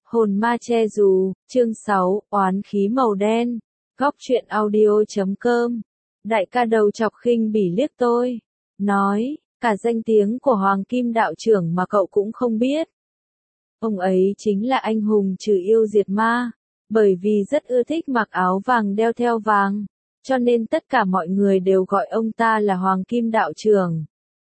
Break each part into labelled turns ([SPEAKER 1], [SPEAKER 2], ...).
[SPEAKER 1] Hồn ma che dù, chương 6, oán khí màu đen. Góc truyện audio.com. Đại ca đầu chọc khinh bỉ liếc tôi. Nói, cả danh tiếng của Hoàng Kim đạo trưởng mà cậu cũng không biết. Ông ấy chính là anh hùng trừ yêu diệt ma. Bởi vì rất ưa thích mặc áo vàng đeo theo vàng. Cho nên tất cả mọi người đều gọi ông ta là Hoàng Kim đạo trưởng.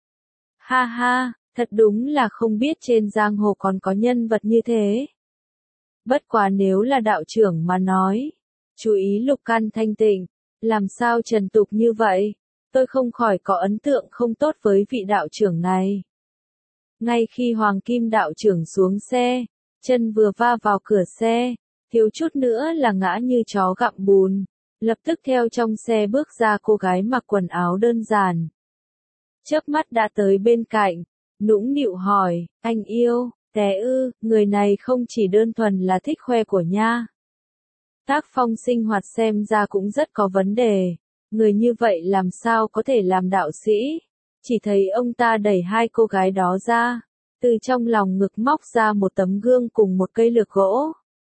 [SPEAKER 1] Ha ha, thật đúng là không biết trên giang hồ còn có nhân vật như thế. Bất quá nếu là đạo trưởng mà nói, chú ý lục căn thanh tịnh, làm sao trần tục như vậy, tôi không khỏi có ấn tượng không tốt với vị đạo trưởng này. Ngay khi Hoàng Kim đạo trưởng xuống xe, chân vừa va vào cửa xe, thiếu chút nữa là ngã như chó gặm bùn, lập tức theo trong xe bước ra cô gái mặc quần áo đơn giản. Chớp mắt đã tới bên cạnh, nũng nịu hỏi, anh yêu. Té ư, người này không chỉ đơn thuần là thích khoe của nha. Tác phong sinh hoạt xem ra cũng rất có vấn đề. Người như vậy làm sao có thể làm đạo sĩ? Chỉ thấy ông ta đẩy hai cô gái đó ra. Từ trong lòng ngực móc ra một tấm gương cùng một cây lược gỗ.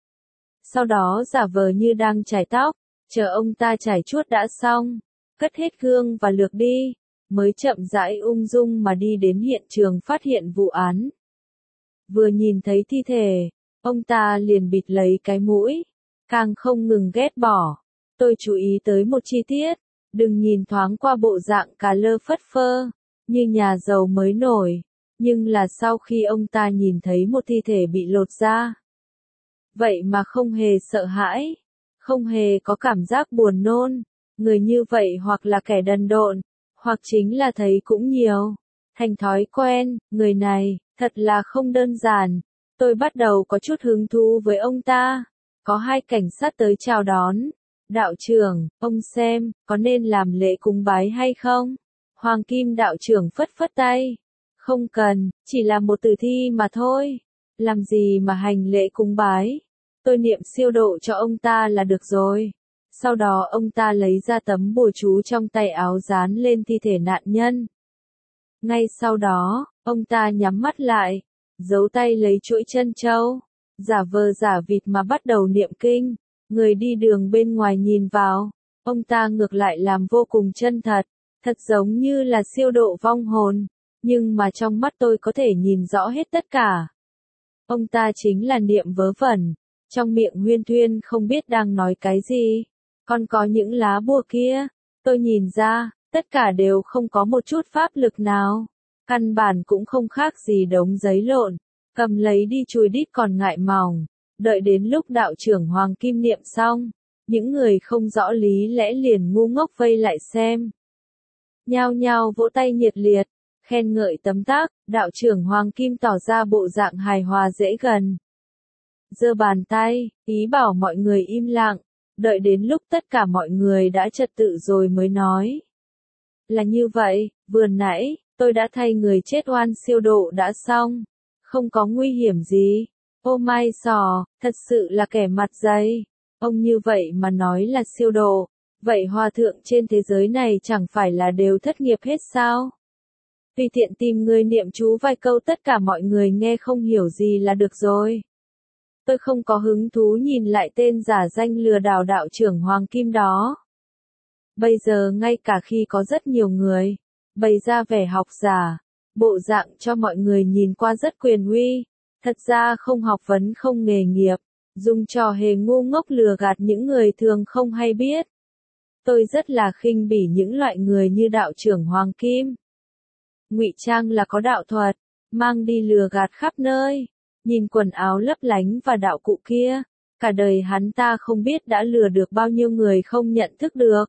[SPEAKER 1] Sau đó giả vờ như đang chải tóc. Chờ ông ta chải chuốt đã xong. Cất hết gương và lược đi. Mới chậm rãi ung dung mà đi đến hiện trường phát hiện vụ án. Vừa nhìn thấy thi thể, ông ta liền bịt lấy cái mũi, càng không ngừng ghét bỏ. Tôi chú ý tới một chi tiết, đừng nhìn thoáng qua bộ dạng cà lơ phất phơ, như nhà giàu mới nổi, nhưng là sau khi ông ta nhìn thấy một thi thể bị lột da. Vậy mà không hề sợ hãi, không hề có cảm giác buồn nôn, người như vậy hoặc là kẻ đần độn, hoặc chính là thấy cũng nhiều. Thành thói quen, người này, thật là không đơn giản. Tôi bắt đầu có chút hứng thú với ông ta. Có hai cảnh sát tới chào đón. Đạo trưởng, ông xem, có nên làm lễ cúng bái hay không? Hoàng Kim đạo trưởng phất phất tay. Không cần, chỉ là một tử thi mà thôi. Làm gì mà hành lễ cúng bái? Tôi niệm siêu độ cho ông ta là được rồi. Sau đó ông ta lấy ra tấm bùa chú trong tay áo dán lên thi thể nạn nhân. Ngay sau đó, ông ta nhắm mắt lại, giấu tay lấy chuỗi chân châu, giả vờ giả vịt mà bắt đầu niệm kinh. Người đi đường bên ngoài nhìn vào, ông ta ngược lại làm vô cùng chân thật, thật giống như là siêu độ vong hồn, nhưng mà trong mắt tôi có thể nhìn rõ hết tất cả. Ông ta chính là niệm vớ vẩn, trong miệng huyên thuyên không biết đang nói cái gì, còn có những lá bùa kia, tôi nhìn ra. Tất cả đều không có một chút pháp lực nào. Căn bản cũng không khác gì đống giấy lộn. Cầm lấy đi chùi đít còn ngại mỏng. Đợi đến lúc đạo trưởng Hoàng Kim niệm xong. Những người không rõ lý lẽ liền ngu ngốc vây lại xem. Nhao nhao vỗ tay nhiệt liệt. Khen ngợi tấm tác. Đạo trưởng Hoàng Kim tỏ ra bộ dạng hài hòa dễ gần. Giơ bàn tay, ý bảo mọi người im lặng. Đợi đến lúc tất cả mọi người đã trật tự rồi mới nói. Là như vậy, vừa nãy, tôi đã thay người chết oan siêu độ đã xong. Không có nguy hiểm gì. Ô mai sò, thật sự là kẻ mặt dày. Ông như vậy mà nói là siêu độ. Vậy hòa thượng trên thế giới này chẳng phải là đều thất nghiệp hết sao? Tùy tiện tìm người niệm chú vài câu tất cả mọi người nghe không hiểu gì là được rồi. Tôi không có hứng thú nhìn lại tên giả danh lừa đảo đạo trưởng Hoàng Kim đó. Bây giờ ngay cả khi có rất nhiều người bày ra vẻ học giả, bộ dạng cho mọi người nhìn qua rất quyền uy, thật ra không học vấn không nghề nghiệp, dùng trò hề ngu ngốc lừa gạt những người thường không hay biết. Tôi rất là khinh bỉ những loại người như đạo trưởng Hoàng Kim. Ngụy trang là có đạo thuật, mang đi lừa gạt khắp nơi. Nhìn quần áo lấp lánh và đạo cụ kia, cả đời hắn ta không biết đã lừa được bao nhiêu người không nhận thức được.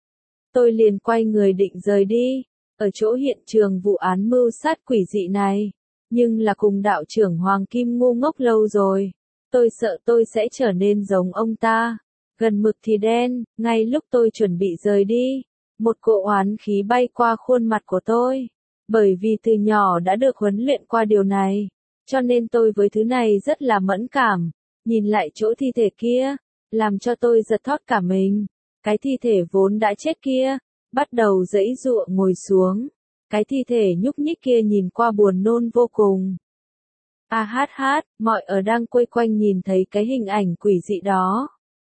[SPEAKER 1] Tôi liền quay người định rời đi, ở chỗ hiện trường vụ án mưu sát quỷ dị này, nhưng là cùng đạo trưởng Hoàng Kim ngu ngốc lâu rồi. Tôi sợ tôi sẽ trở nên giống ông ta, gần mực thì đen. Ngay lúc tôi chuẩn bị rời đi, một cỗ oán khí bay qua khuôn mặt của tôi, bởi vì từ nhỏ đã được huấn luyện qua điều này, cho nên tôi với thứ này rất là mẫn cảm. Nhìn lại chỗ thi thể kia, làm cho tôi giật thót cả mình. Cái thi thể vốn đã chết kia, bắt đầu giãy giụa ngồi xuống. Cái thi thể nhúc nhích kia nhìn qua buồn nôn vô cùng. A hát hát, mọi ở đang quây quanh nhìn thấy cái hình ảnh quỷ dị đó.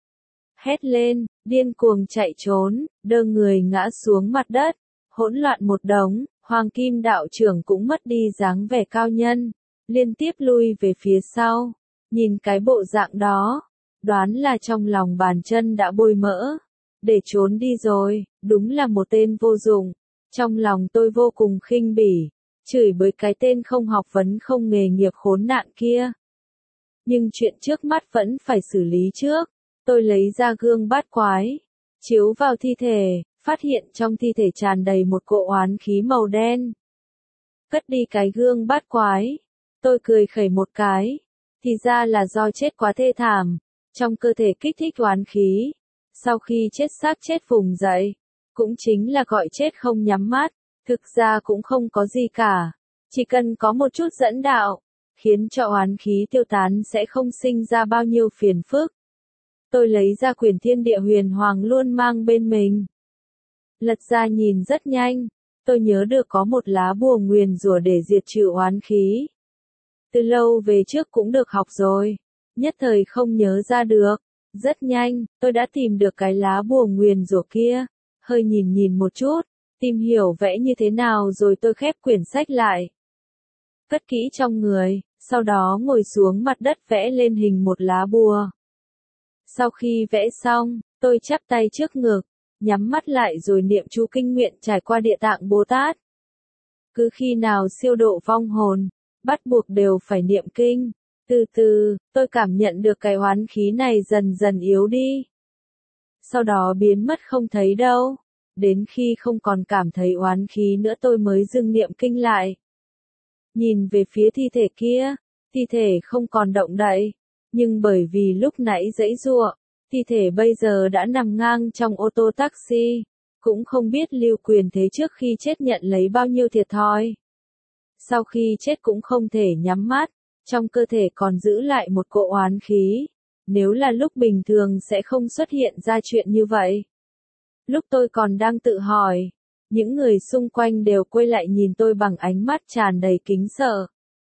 [SPEAKER 1] Hét lên, điên cuồng chạy trốn, đơ người ngã xuống mặt đất, hỗn loạn một đống, Hoàng Kim đạo trưởng cũng mất đi dáng vẻ cao nhân, liên tiếp lui về phía sau, nhìn cái bộ dạng đó, đoán là trong lòng bàn chân đã bôi mỡ, để trốn đi rồi, đúng là một tên vô dụng, trong lòng tôi vô cùng khinh bỉ, chửi bới cái tên không học vấn không nghề nghiệp khốn nạn kia. Nhưng chuyện trước mắt vẫn phải xử lý trước. Tôi lấy ra gương bát quái, chiếu vào thi thể, phát hiện trong thi thể tràn đầy một cỗ oán khí màu đen. Cất đi cái gương bát quái, tôi cười khẩy một cái, thì ra là do chết quá thê thảm, trong cơ thể kích thích oán khí. Sau khi chết xác chết vùng dậy, cũng chính là gọi chết không nhắm mắt, thực ra cũng không có gì cả, chỉ cần có một chút dẫn đạo, khiến cho oán khí tiêu tán sẽ không sinh ra bao nhiêu phiền phức. Tôi lấy ra quyển Thiên Địa Huyền Hoàng luôn mang bên mình. Lật ra nhìn rất nhanh, tôi nhớ được có một lá bùa nguyền rủa để diệt trừ oán khí. Từ lâu về trước cũng được học rồi, nhất thời không nhớ ra được. Rất nhanh, tôi đã tìm được cái lá bùa nguyền rủa kia, hơi nhìn một chút, tìm hiểu vẽ như thế nào rồi tôi khép quyển sách lại. Cất kỹ trong người, sau đó ngồi xuống mặt đất vẽ lên hình một lá bùa. Sau khi vẽ xong, tôi chắp tay trước ngực, nhắm mắt lại rồi niệm chú kinh nguyện trải qua Địa Tạng Bồ Tát. Cứ khi nào siêu độ vong hồn, bắt buộc đều phải niệm kinh. Từ từ, tôi cảm nhận được cái oán khí này dần dần yếu đi. Sau đó biến mất không thấy đâu. Đến khi không còn cảm thấy oán khí nữa tôi mới dừng niệm kinh lại. Nhìn về phía thi thể kia, thi thể không còn động đậy. Nhưng bởi vì lúc nãy giãy giụa, thi thể bây giờ đã nằm ngang trong ô tô taxi, cũng không biết Lưu Quyền Thế trước khi chết nhận lấy bao nhiêu thiệt thòi. Sau khi chết cũng không thể nhắm mắt, trong cơ thể còn giữ lại một cỗ oán khí, nếu là lúc bình thường sẽ không xuất hiện ra chuyện như vậy. Lúc tôi còn đang tự hỏi, những người xung quanh đều quay lại nhìn tôi bằng ánh mắt tràn đầy kính sợ,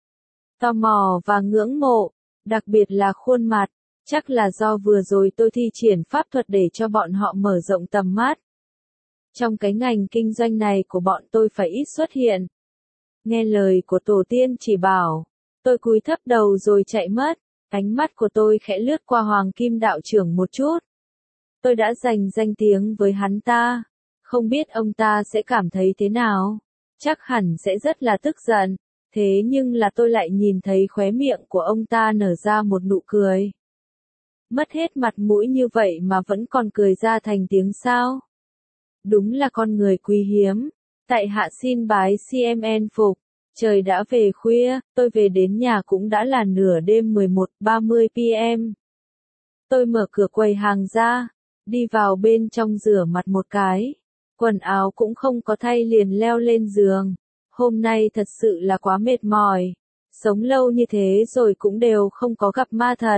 [SPEAKER 1] tò mò và ngưỡng mộ. Đặc biệt là khuôn mặt, chắc là do vừa rồi tôi thi triển pháp thuật để cho bọn họ mở rộng tầm mắt. Trong cái ngành kinh doanh này của bọn tôi phải ít xuất hiện. Nghe lời của tổ tiên chỉ bảo, tôi cúi thấp đầu rồi chạy mất, ánh mắt của tôi khẽ lướt qua Hoàng Kim đạo trưởng một chút. Tôi đã giành danh tiếng với hắn ta, không biết ông ta sẽ cảm thấy thế nào, chắc hẳn sẽ rất là tức giận. Thế nhưng là tôi lại nhìn thấy khóe miệng của ông ta nở ra một nụ cười. Mất hết mặt mũi như vậy mà vẫn còn cười ra thành tiếng sao? Đúng là con người quý hiếm. Tại hạ xin bái CMN phục. Trời đã về khuya, tôi về đến nhà cũng đã là nửa đêm 11:30 PM. Tôi mở cửa quầy hàng ra, đi vào bên trong rửa mặt một cái. Quần áo cũng không có thay liền leo lên giường. Hôm nay thật sự là quá mệt mỏi, sống lâu như thế rồi cũng đều không có gặp ma thật.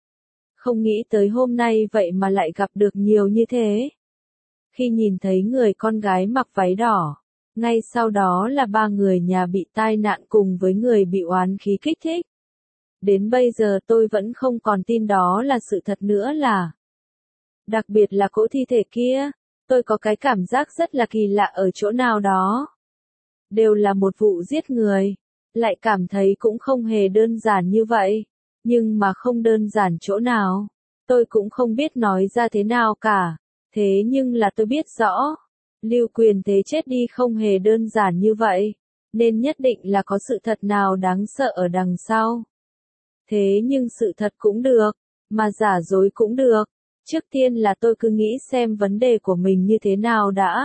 [SPEAKER 1] Không nghĩ tới hôm nay vậy mà lại gặp được nhiều như thế. Khi nhìn thấy người con gái mặc váy đỏ, ngay sau đó là 3 người nhà bị tai nạn cùng với người bị oán khí kích thích. Đến bây giờ tôi vẫn không còn tin đó là sự thật nữa là. Đặc biệt là cỗ thi thể kia, tôi có cái cảm giác rất là kỳ lạ ở chỗ nào đó. Đều là một vụ giết người, lại cảm thấy cũng không hề đơn giản như vậy, nhưng mà không đơn giản chỗ nào, tôi cũng không biết nói ra thế nào cả, thế nhưng là tôi biết rõ, Lưu Quyền Thế chết đi không hề đơn giản như vậy, nên nhất định là có sự thật nào đáng sợ ở đằng sau. Thế nhưng sự thật cũng được, mà giả dối cũng được, trước tiên là tôi cứ nghĩ xem vấn đề của mình như thế nào đã.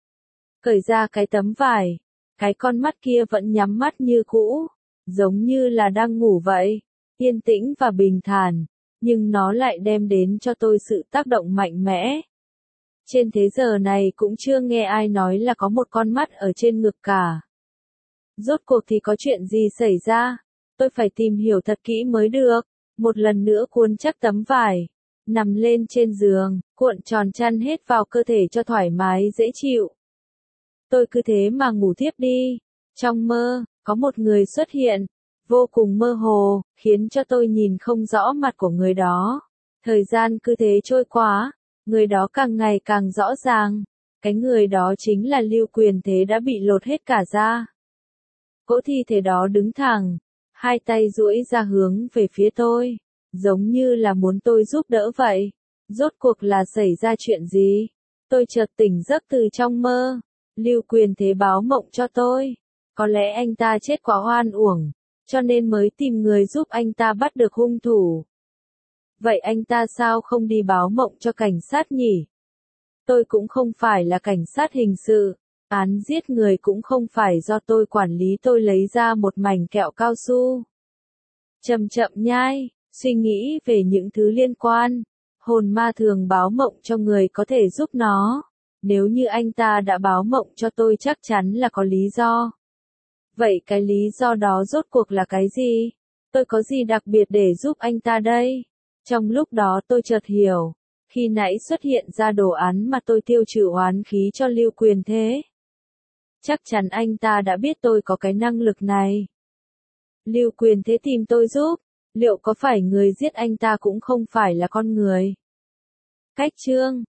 [SPEAKER 1] Cởi ra cái tấm vải. Cái con mắt kia vẫn nhắm mắt như cũ, giống như là đang ngủ vậy, yên tĩnh và bình thản, nhưng nó lại đem đến cho tôi sự tác động mạnh mẽ. Trên thế giờ này cũng chưa nghe ai nói là có một con mắt ở trên ngực cả. Rốt cuộc thì có chuyện gì xảy ra? Tôi phải tìm hiểu thật kỹ mới được. Một lần nữa cuốn chắc tấm vải, nằm lên trên giường, cuộn tròn chăn hết vào cơ thể cho thoải mái dễ chịu. Tôi cứ thế mà ngủ thiếp đi. Trong mơ, có một người xuất hiện, vô cùng mơ hồ, khiến cho tôi nhìn không rõ mặt của người đó. Thời gian cứ thế trôi qua, người đó càng ngày càng rõ ràng. Cái người đó chính là Lưu Quyền Thế đã bị lột hết cả da. Cỗ thi thể đó đứng thẳng, hai tay duỗi ra hướng về phía tôi, giống như là muốn tôi giúp đỡ vậy. Rốt cuộc là xảy ra chuyện gì? Tôi chợt tỉnh giấc từ trong mơ. Lưu Quyền Thế báo mộng cho tôi. Có lẽ anh ta chết quá oan uổng, cho nên mới tìm người giúp anh ta bắt được hung thủ. Vậy anh ta sao không đi báo mộng cho cảnh sát nhỉ? Tôi cũng không phải là cảnh sát hình sự, án giết người cũng không phải do tôi quản lý, tôi lấy ra một mảnh kẹo cao su. Chậm chậm nhai, suy nghĩ về những thứ liên quan. Hồn ma thường báo mộng cho người có thể giúp nó. Nếu như anh ta đã báo mộng cho tôi chắc chắn là có lý do. Vậy cái lý do đó rốt cuộc là cái gì? Tôi có gì đặc biệt để giúp anh ta đây? Trong lúc đó tôi chợt hiểu. Khi nãy xuất hiện ra đồ án mà tôi tiêu trừ oán khí cho Lưu Quyền Thế. Chắc chắn anh ta đã biết tôi có cái năng lực này. Lưu Quyền Thế tìm tôi giúp. Liệu có phải người giết anh ta cũng không phải là con người? Cách chương